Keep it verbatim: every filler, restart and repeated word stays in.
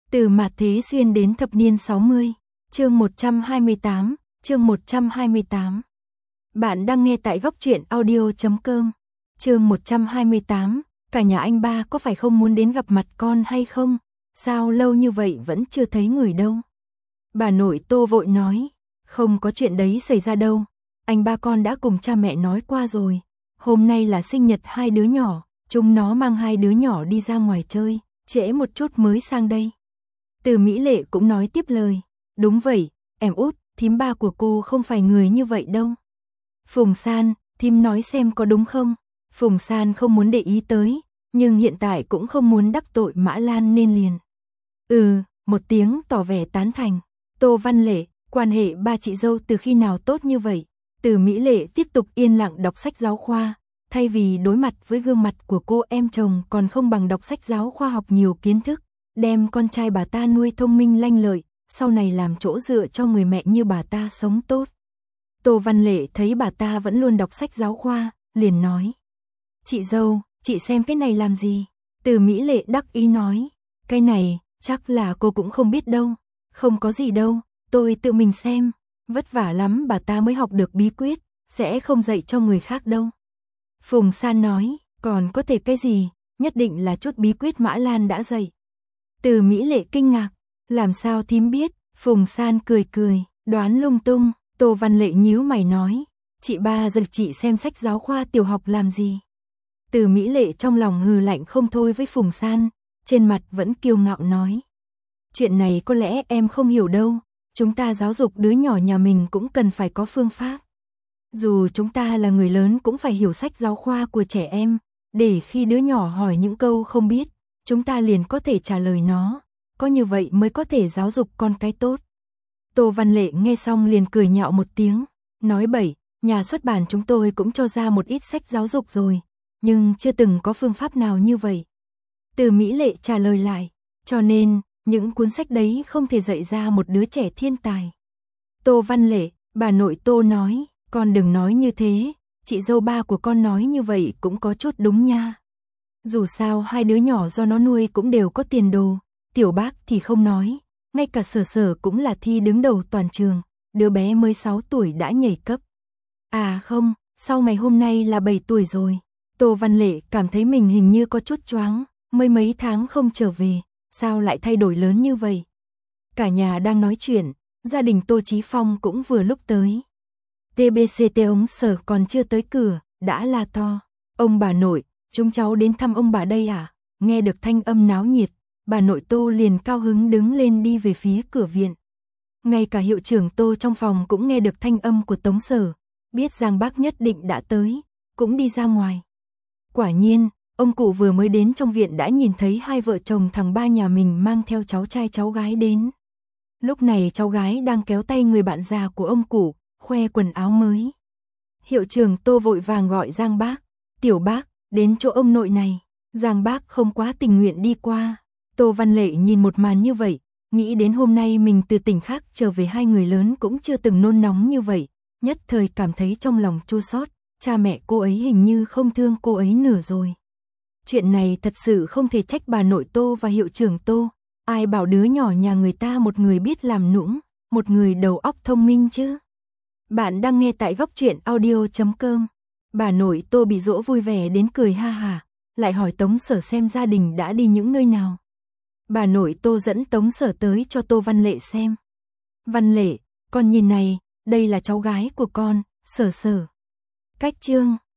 Từ mạt thế xuyên đến thập niên sáu mươi, chương một trăm hai mươi tám, chương một trăm hai mươi tám. Bạn đang nghe tại góc truyện audio chấm com. Chương một trăm hai mươi tám, cả nhà anh ba có phải không muốn đến gặp mặt con hay không? Sao lâu như vậy vẫn chưa thấy người đâu? Bà nội Tô vội nói, không có chuyện đấy xảy ra đâu, anh ba con đã cùng cha mẹ nói qua rồi. Hôm nay là sinh nhật hai đứa nhỏ, chúng nó mang hai đứa nhỏ đi ra ngoài chơi, trễ một chút mới sang đây. Từ Mỹ Lệ cũng nói tiếp lời, đúng vậy, em út, thím ba của cô không phải người như vậy đâu. Phùng San, thím nói xem có đúng không? Phùng San không muốn để ý tới, nhưng hiện tại cũng không muốn đắc tội Mã Lan nên liền. Ừ, một tiếng tỏ vẻ tán thành. Tô Văn Lệ, quan hệ ba chị dâu từ khi nào tốt như vậy? Từ Mỹ Lệ tiếp tục yên lặng đọc sách giáo khoa, thay vì đối mặt với gương mặt của cô em chồng còn không bằng đọc sách giáo khoa học nhiều kiến thức, đem con trai bà ta nuôi thông minh lanh lợi, sau này làm chỗ dựa cho người mẹ như bà ta sống tốt. Tô Văn Lệ thấy bà ta vẫn luôn đọc sách giáo khoa, liền nói. Chị dâu, chị xem cái này làm gì? Từ Mỹ Lệ đắc ý nói, cái này, chắc là cô cũng không biết đâu. Không có gì đâu, tôi tự mình xem. Vất vả lắm bà ta mới học được bí quyết, sẽ không dạy cho người khác đâu. Phùng San nói, còn có thể cái gì, nhất định là chút bí quyết Mã Lan đã dạy. Từ Mỹ Lệ kinh ngạc, làm sao thím biết? Phùng San cười cười, đoán lung tung. Tô Văn Lệ nhíu mày nói, chị ba giật chị xem sách giáo khoa tiểu học làm gì? Từ Mỹ Lệ trong lòng hừ lạnh không thôi với Phùng San, trên mặt vẫn kiêu ngạo nói. Chuyện này có lẽ em không hiểu đâu, chúng ta giáo dục đứa nhỏ nhà mình cũng cần phải có phương pháp. Dù chúng ta là người lớn cũng phải hiểu sách giáo khoa của trẻ em, để khi đứa nhỏ hỏi những câu không biết, chúng ta liền có thể trả lời nó, có như vậy mới có thể giáo dục con cái tốt. Tô Văn Lệ nghe xong liền cười nhạo một tiếng, nói bậy, nhà xuất bản chúng tôi cũng cho ra một ít sách giáo dục rồi, nhưng chưa từng có phương pháp nào như vậy. Từ Mỹ Lệ trả lời lại, cho nên, những cuốn sách đấy không thể dạy ra một đứa trẻ thiên tài. Tô Văn Lệ, bà nội Tô nói, con đừng nói như thế, chị dâu ba của con nói như vậy cũng có chút đúng nha. Dù sao hai đứa nhỏ do nó nuôi cũng đều có tiền đồ, Tiểu Bác thì không nói, ngay cả Sở Sở cũng là thi đứng đầu toàn trường, đứa bé mới sáu tuổi đã nhảy cấp. À không, sau ngày hôm nay là bảy tuổi rồi. Tô Văn Lệ cảm thấy mình hình như có chút choáng, mới mấy tháng không trở về, sao lại thay đổi lớn như vậy? Cả nhà đang nói chuyện, gia đình Tô Chí Phong cũng vừa lúc tới. tê bê xê tê ống Sở còn chưa tới cửa, đã la to. Ông bà nội, chúng cháu đến thăm ông bà đây à? Nghe được thanh âm náo nhiệt, bà nội Tô liền cao hứng đứng lên đi về phía cửa viện. Ngay cả hiệu trưởng Tô trong phòng cũng nghe được thanh âm của Tống Sở, biết Giang Bác nhất định đã tới, cũng đi ra ngoài. Quả nhiên, ông cụ vừa mới đến trong viện đã nhìn thấy hai vợ chồng thằng ba nhà mình mang theo cháu trai cháu gái đến. Lúc này cháu gái đang kéo tay người bạn già của ông cụ, khoe quần áo mới. Hiệu trưởng Tô vội vàng gọi Giang Bác, Tiểu Bác, đến chỗ ông nội này. Giang Bác không quá tình nguyện đi qua. Tô Văn Lệ nhìn một màn như vậy, nghĩ đến hôm nay mình từ tỉnh khác trở về hai người lớn cũng chưa từng nôn nóng như vậy, nhất thời cảm thấy trong lòng chua xót, cha mẹ cô ấy hình như không thương cô ấy nửa rồi. Chuyện này thật sự không thể trách bà nội Tô và hiệu trưởng Tô, ai bảo đứa nhỏ nhà người ta một người biết làm nũng, một người đầu óc thông minh chứ. Bạn đang nghe tại góc truyện audio chấm com. Bà nội Tô bị dỗ vui vẻ đến cười ha hả, lại hỏi Tống Sở xem gia đình đã đi những nơi nào. Bà nội Tô dẫn Tống Sở tới cho Tô Văn Lệ xem. Văn Lệ, con nhìn này, đây là cháu gái của con, Sở Sở. Cách chương,